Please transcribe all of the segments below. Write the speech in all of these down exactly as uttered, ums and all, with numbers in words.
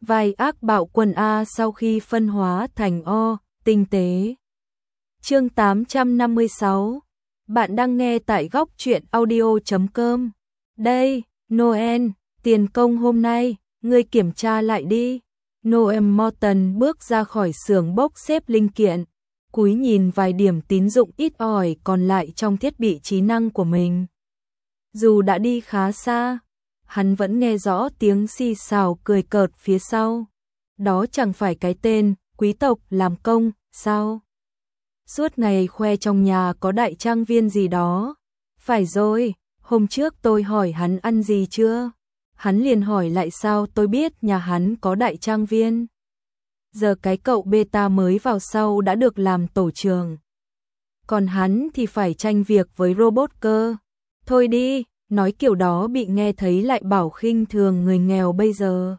vai ác bạo quần A sau khi phân hóa thành O, tinh tế. Chương tám trăm năm mươi sáu. Bạn đang nghe tại góc truyện audio chấm com. Đây, Noel, tiền công hôm nay, ngươi kiểm tra lại đi. Noel Morton bước ra khỏi xưởng bốc xếp linh kiện, cúi nhìn vài điểm tín dụng ít ỏi còn lại trong thiết bị trí năng của mình. Dù đã đi khá xa, hắn vẫn nghe rõ tiếng xì xào cười cợt phía sau. Đó chẳng phải cái tên quý tộc làm công, sao? Suốt ngày khoe trong nhà có đại trang viên gì đó. Phải rồi, hôm trước tôi hỏi hắn ăn gì chưa? Hắn liền hỏi lại sao tôi biết nhà hắn có đại trang viên. Giờ cái cậu beta mới vào sau đã được làm tổ trưởng. Còn hắn thì phải tranh việc với robot cơ. Thôi đi, nói kiểu đó bị nghe thấy lại bảo khinh thường người nghèo bây giờ.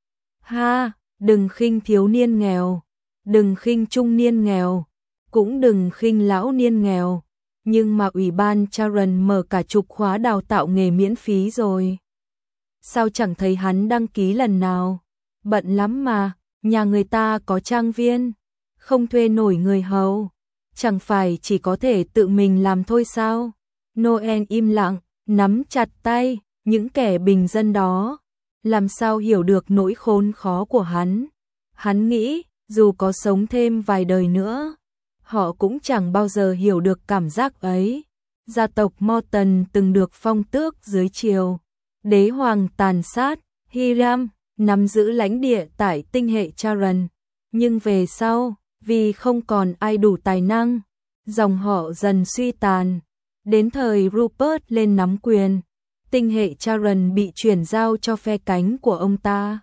Ha, đừng khinh thiếu niên nghèo, đừng khinh trung niên nghèo, cũng đừng khinh lão niên nghèo. Nhưng mà ủy ban Charon mở cả chục khóa đào tạo nghề miễn phí rồi. Sao chẳng thấy hắn đăng ký lần nào? Bận lắm mà, nhà người ta có trang viên, không thuê nổi người hầu, chẳng phải chỉ có thể tự mình làm thôi sao? Noel im lặng, nắm chặt tay, những kẻ bình dân đó, làm sao hiểu được nỗi khốn khó của hắn. Hắn nghĩ, dù có sống thêm vài đời nữa, họ cũng chẳng bao giờ hiểu được cảm giác ấy. Gia tộc Morton từng được phong tước dưới triều đế hoàng tàn sát, Hiram nắm giữ lãnh địa tại tinh hệ Charon, nhưng về sau, vì không còn ai đủ tài năng, dòng họ dần suy tàn. Đến thời Rupert lên nắm quyền, tinh hệ Charon bị chuyển giao cho phe cánh của ông ta.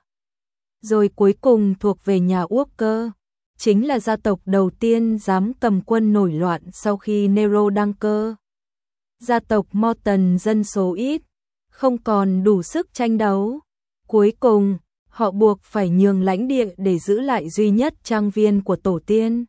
Rồi cuối cùng thuộc về nhà Walker, chính là gia tộc đầu tiên dám cầm quân nổi loạn sau khi Nero đăng cơ. Gia tộc Morton dân số ít, không còn đủ sức tranh đấu. Cuối cùng, họ buộc phải nhường lãnh địa để giữ lại duy nhất trang viên của tổ tiên.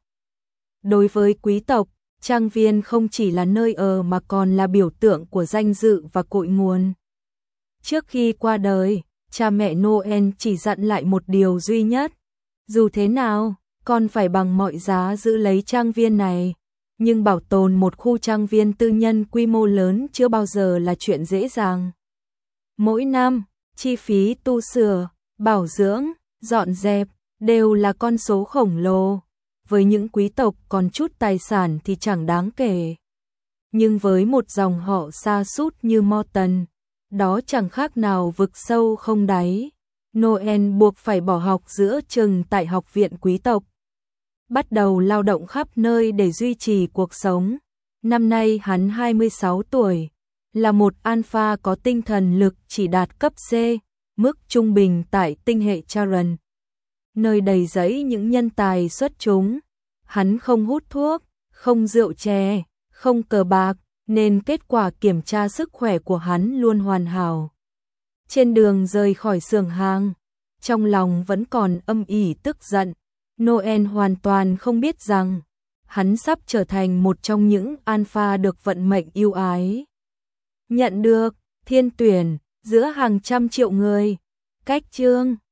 Đối với quý tộc, trang viên không chỉ là nơi ở mà còn là biểu tượng của danh dự và cội nguồn. Trước khi qua đời, cha mẹ Noel chỉ dặn lại một điều duy nhất. Dù thế nào, con phải bằng mọi giá giữ lấy trang viên này. Nhưng bảo tồn một khu trang viên tư nhân quy mô lớn chưa bao giờ là chuyện dễ dàng. Mỗi năm, chi phí tu sửa, bảo dưỡng, dọn dẹp đều là con số khổng lồ. Với những quý tộc còn chút tài sản thì chẳng đáng kể. Nhưng với một dòng họ sa sút như Morton, đó chẳng khác nào vực sâu không đáy. Noel buộc phải bỏ học giữa chừng tại học viện quý tộc, bắt đầu lao động khắp nơi để duy trì cuộc sống. Năm nay hắn hai mươi sáu tuổi, là một alpha có tinh thần lực chỉ đạt cấp C, mức trung bình tại tinh hệ Charon, nơi đầy rẫy những nhân tài xuất chúng. Hắn không hút thuốc, không rượu chè, không cờ bạc, nên kết quả kiểm tra sức khỏe của hắn luôn hoàn hảo. Trên đường rời khỏi xưởng hàng, trong lòng vẫn còn âm ỉ tức giận. Noel hoàn toàn không biết rằng hắn sắp trở thành một trong những alpha được vận mệnh yêu ái. Nhận được thiên tuyển giữa hàng trăm triệu người. Cách chương